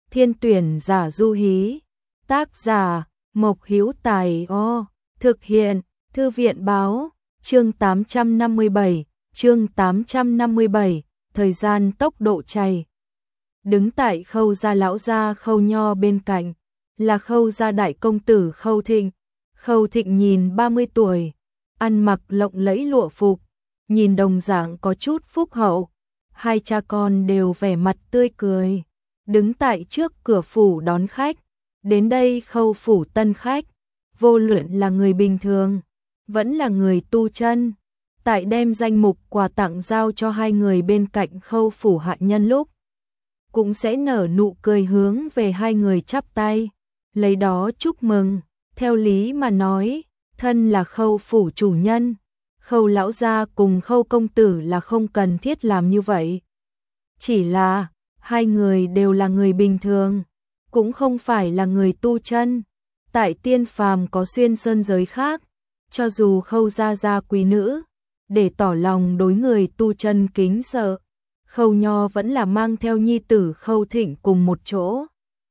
Thiên tuyển giả du hí. Tác giả Mộc Hữu Tài. Thực hiện Thư viện báo. Chương 857, thời gian tốc độ chảy. Đứng tại Khâu gia lão gia Khâu Nho bên cạnh, là Khâu gia đại công tử Khâu Thịnh. Khâu Thịnh nhìn 30 tuổi, ăn mặc lộng lẫy lụa phục, nhìn đồng dạng có chút phúc hậu. Hai cha con đều vẻ mặt tươi cười, đứng tại trước cửa phủ đón khách. Đến đây Khâu phủ tân khách, vô luận là người bình thường, vẫn là người tu chân, tại đem danh mục quà tặng giao cho hai người bên cạnh Khâu phủ hạ nhân lúc, cũng sẽ nở nụ cười hướng về hai người chắp tay, lấy đó chúc mừng. Theo lý mà nói, thân là Khâu phủ chủ nhân, Khâu lão gia cùng Khâu công tử là không cần thiết làm như vậy. Chỉ là, hai người đều là người bình thường, cũng không phải là người tu chân. Tại tiên phàm có xuyên sơn giới khác, cho dù Khâu gia quý nữ, để tỏ lòng đối người tu chân kính sợ, Khâu Nho vẫn là mang theo nhi tử Khâu Thịnh cùng một chỗ,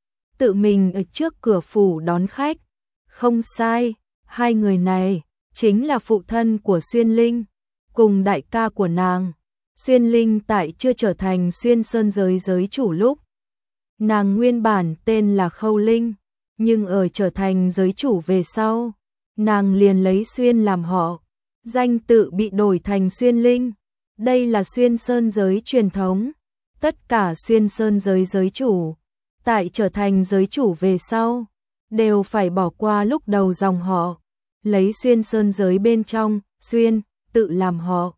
tự mình ở trước cửa phủ đón khách. Không sai, hai người này chính là phụ thân của Xuyên Linh cùng đại ca của nàng. Xuyên Linh tại chưa trở thành xuyên sơn giới giới chủ lúc, nàng nguyên bản tên là Khâu Linh, nhưng ở trở thành giới chủ về sau, nàng liền lấy Xuyên làm họ, danh tự bị đổi thành Xuyên Linh. Đây là xuyên sơn giới truyền thống, tất cả xuyên sơn giới giới chủ, tại trở thành giới chủ về sau, đều phải bỏ qua lúc đầu dòng họ, lấy xuyên sơn giới bên trong, xuyên, tự làm họ.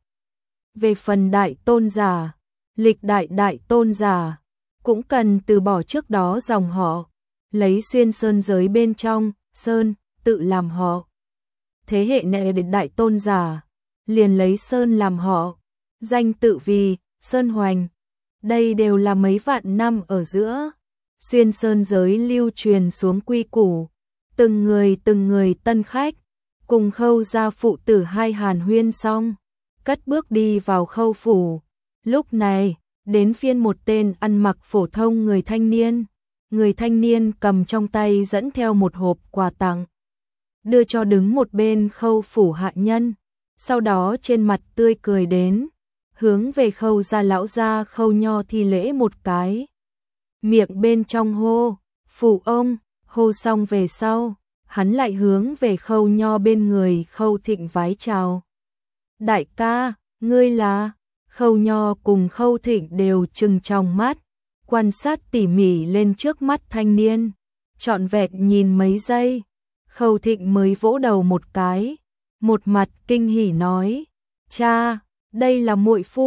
Về phần đại tôn giả, lịch đại đại tôn giả, cũng cần từ bỏ trước đó dòng họ, lấy xuyên sơn giới bên trong, sơn, tự làm họ. Thế hệ này đại tôn giả, liền lấy sơn làm họ, danh tự vì Sơn Hoành. Đây đều là mấy vạn năm ở giữa xuyên sơn giới lưu truyền xuống quy củ. Từng người tân khách, cùng Khâu gia phụ tử hai hàn huyên xong, cất bước đi vào Khâu phủ. Lúc này, đến phiên một tên ăn mặc phổ thông người thanh niên. Người thanh niên cầm trong tay dẫn theo một hộp quà tặng, đưa cho đứng một bên Khâu phủ hạ nhân. Sau đó trên mặt tươi cười đến, hướng về Khâu gia lão gia Khâu Nho thi lễ một cái. Miệng bên trong hô, phụ ông, hô xong về sau, hắn lại hướng về Khâu Nho bên người Khâu Thịnh vái chào. Đại ca, ngươi là? Khâu Nho cùng Khâu Thịnh đều trừng trong mắt, quan sát tỉ mỉ lên trước mắt thanh niên, trọn vẹn nhìn mấy giây. Khâu Thịnh mới vỗ đầu một cái, một mặt kinh hỉ nói: "Cha, đây là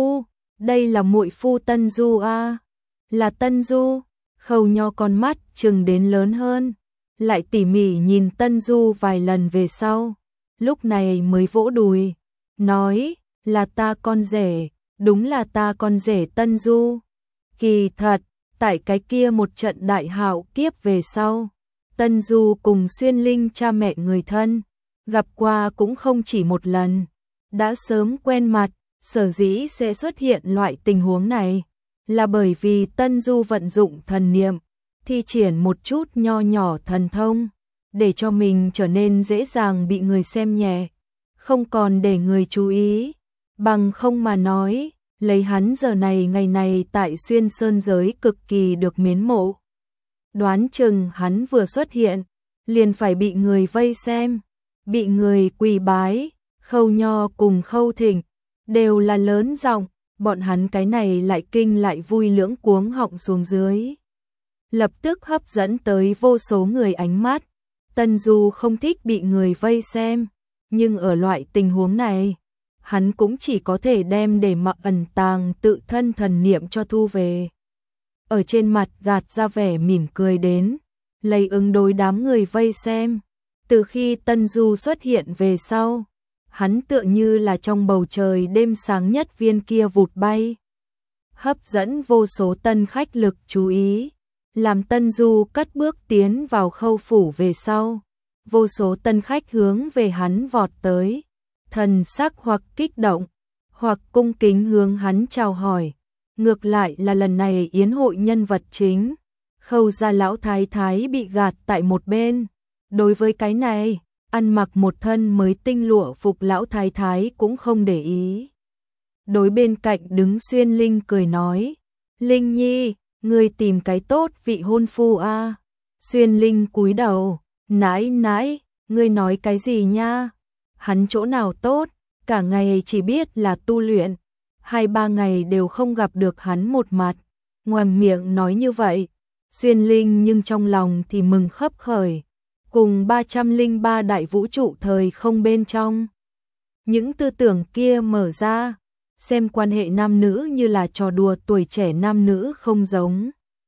muội phu Tân Du a." "Là Tân Du?" Khâu Nho con mắt trừng đến lớn hơn, lại tỉ mỉ nhìn Tân Du vài lần về sau, lúc này mới vỗ đùi, nói: "Là ta con rể, đúng là ta con rể Tân Du." Kỳ thật, tại cái kia một trận đại hạo kiếp về sau, Tân Du cùng Xuyên Linh cha mẹ người thân, gặp qua cũng không chỉ một lần, đã sớm quen mặt. Sở dĩ sẽ xuất hiện loại tình huống này, là bởi vì Tân Du vận dụng thần niệm, thi triển một chút nho nhỏ thần thông, để cho mình trở nên dễ dàng bị người xem nhẹ, không còn để người chú ý. Bằng không mà nói, lấy hắn giờ này ngày này tại xuyên sơn giới cực kỳ được mến mộ, đoán chừng hắn vừa xuất hiện, liền phải bị người vây xem, bị người quỳ bái. Khâu Nho cùng Khâu Thịnh đều là lớn giọng, bọn hắn cái này lại kinh lại vui lưỡng cuống họng xuống dưới, lập tức hấp dẫn tới vô số người ánh mắt. Tân Du không thích bị người vây xem, nhưng ở loại tình huống này, hắn cũng chỉ có thể đem để mặc ẩn tàng tự thân thần niệm cho thu về. Ở trên mặt gạt ra vẻ mỉm cười đến, lấy ứng đối đám người vây xem. Từ khi Tân Du xuất hiện về sau, hắn tựa như là trong bầu trời đêm sáng nhất viên kia vụt bay, hấp dẫn vô số tân khách lực chú ý, làm Tân Du cất bước tiến vào Khâu phủ về sau, vô số tân khách hướng về hắn vọt tới, thần sắc hoặc kích động, hoặc cung kính hướng hắn chào hỏi. Ngược lại là lần này yến hội nhân vật chính, Khâu gia lão thái thái bị gạt tại một bên. Đối với cái này, ăn mặc một thân mới tinh lụa phục lão thái thái cũng không để ý. Đối bên cạnh đứng Xuyên Linh cười nói, Linh Nhi, ngươi tìm cái tốt vị hôn phu a. Xuyên Linh cúi đầu, nãi nãi, ngươi nói cái gì nha? Hắn chỗ nào tốt, cả ngày chỉ biết là tu luyện, 2-3 ngày đều không gặp được hắn một mặt. Ngoàm miệng nói như vậy, Xuyên Linh nhưng trong lòng thì mừng khấp khởi, cùng 303 đại vũ trụ thời không bên trong. Những tư tưởng kia mở ra, xem quan hệ nam nữ như là trò đùa tuổi trẻ nam nữ không giống.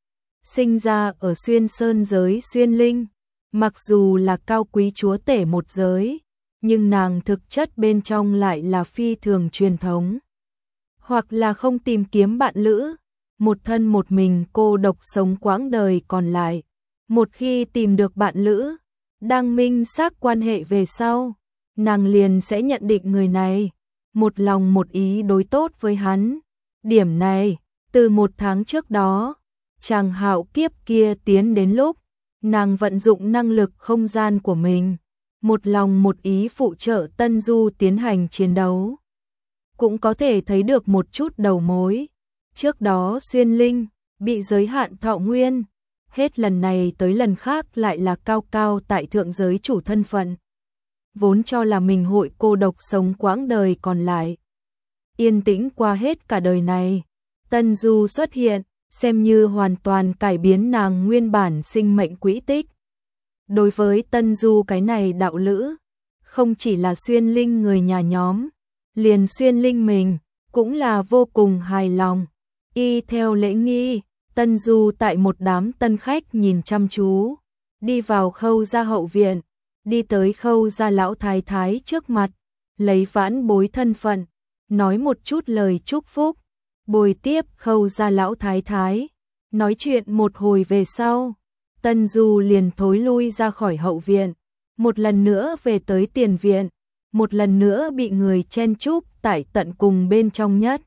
Sinh ra ở Xuyên Sơn giới Xuyên Linh, mặc dù là cao quý chúa tể một giới, nhưng nàng thực chất bên trong lại là phi thường truyền thống. Hoặc là không tìm kiếm bạn lữ, một thân một mình cô độc sống quãng đời còn lại. Một khi tìm được bạn lữ, đang minh xác quan hệ về sau, nàng liền sẽ nhận định người này một lòng một ý đối tốt với hắn. Điểm này, từ 1 tháng trước đó, chàng hạo kiếp kia tiến đến lúc, nàng vận dụng năng lực không gian của mình, một lòng một ý phụ trợ Tân Du tiến hành chiến đấu. Cũng có thể thấy được một chút đầu mối. Trước đó Xuyên Linh bị giới hạn thọ nguyên, hết lần này tới lần khác lại là cao cao tại thượng giới chủ thân phận. Vốn cho là mình hội cô độc sống quãng đời còn lại, yên tĩnh qua hết cả đời này. Tân Du xuất hiện, xem như hoàn toàn cải biến nàng nguyên bản sinh mệnh quỹ tích. Đối với Tân Du cái này đạo lữ, không chỉ là Xuyên Linh người nhà nhóm, liền Xuyên Linh mình cũng là vô cùng hài lòng. Y theo lễ nghi, Tân Du tại một đám tân khách nhìn chăm chú, đi vào Khâu gia hậu viện, đi tới Khâu gia lão thái thái trước mặt, lấy vãn bối thân phận, nói một chút lời chúc phúc, bồi tiếp Khâu gia lão thái thái. Nói chuyện một hồi về sau, Tân Du liền thối lui ra khỏi hậu viện, một lần nữa về tới tiền viện, một lần nữa bị người chen chúc tại tận cùng bên trong nhất.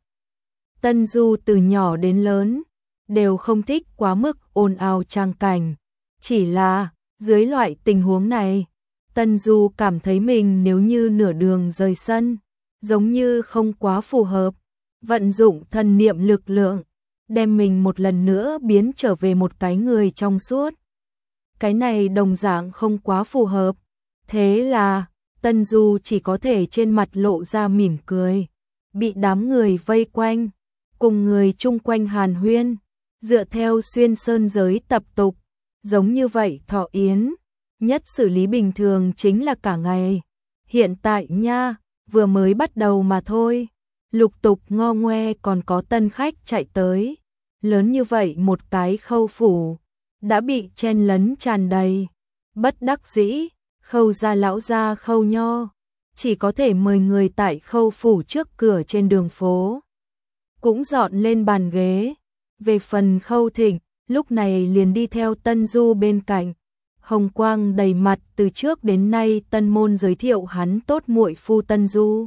Tân Du từ nhỏ đến lớn đều không thích quá mức ồn ào trang cảnh, chỉ là dưới loại tình huống này, Tân Du cảm thấy mình nếu như nửa đường rời sân, giống như không quá phù hợp, vận dụng thần niệm lực lượng, đem mình một lần nữa biến trở về một cái người trong suốt. Cái này đồng dạng không quá phù hợp, thế là Tân Du chỉ có thể trên mặt lộ ra mỉm cười, bị đám người vây quanh, cùng người chung quanh hàn huyên, dựa theo Xuyên Sơn giới tập tục, giống như vậy thọ yến, nhất xử lý bình thường chính là cả ngày. Hiện tại nha, vừa mới bắt đầu mà thôi, lục tục ngo ngoe còn có tân khách chạy tới, lớn như vậy một cái Khâu phủ, đã bị chen lấn tràn đầy. Bất đắc dĩ, Khâu gia lão gia Khâu Nho, chỉ có thể mời người tại Khâu phủ trước cửa trên đường phố, cũng dọn lên bàn ghế. Về phần Khâu Thịnh, lúc này liền đi theo Tân Du bên cạnh, hồng quang đầy mặt từ trước đến nay tân môn giới thiệu hắn tốt muội phu Tân Du.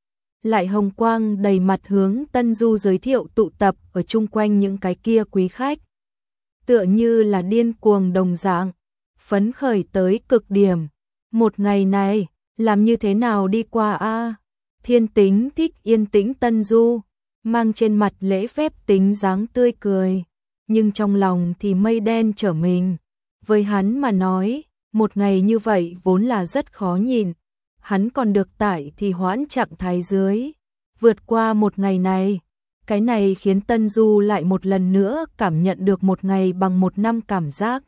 Lại hồng quang đầy mặt hướng Tân Du giới thiệu tụ tập ở chung quanh những cái kia quý khách. Tựa như là điên cuồng đồng dạng, phấn khởi tới cực điểm. Một ngày này, làm như thế nào đi qua a? Thiên Tính thích yên tĩnh Tân Du, mang trên mặt lễ phép tính dáng tươi cười, nhưng trong lòng thì mây đen trở mình. Với hắn mà nói, một ngày như vậy vốn là rất khó nhìn, hắn còn được tại thì hoãn trạng thái dưới. Vượt qua một ngày này, cái này khiến Tân Du lại một lần nữa cảm nhận được một ngày bằng một năm cảm giác.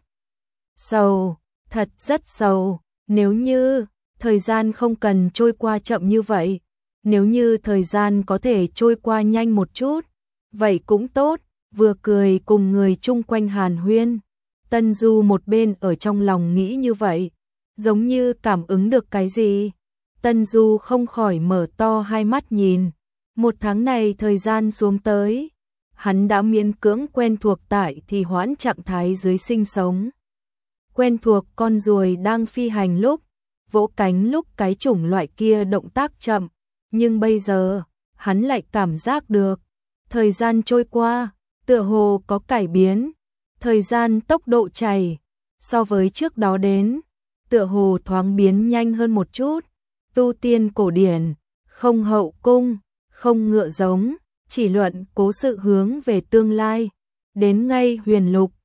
Sầu, thật rất sầu, nếu như thời gian không cần trôi qua chậm như vậy, nếu như thời gian có thể trôi qua nhanh một chút, vậy cũng tốt. Vừa cười cùng người chung quanh hàn huyên, Tân Du một bên ở trong lòng nghĩ như vậy, giống như cảm ứng được cái gì. Tân Du không khỏi mở to hai mắt nhìn. Một tháng này thời gian xuống tới, hắn đã miễn cưỡng quen thuộc tại thì hoãn trạng thái dưới sinh sống. Quen thuộc con ruồi đang phi hành lúc, vỗ cánh lúc cái chủng loại kia động tác chậm, nhưng bây giờ, hắn lại cảm giác được, thời gian trôi qua, tựa hồ có cải biến, Thời gian tốc độ chảy, so với trước đó đến, tựa hồ thoáng biến nhanh hơn một chút, tu tiên cổ điển, không hậu cung, không ngựa giống, chỉ luận cố sự hướng về tương lai, đến ngay huyền lục,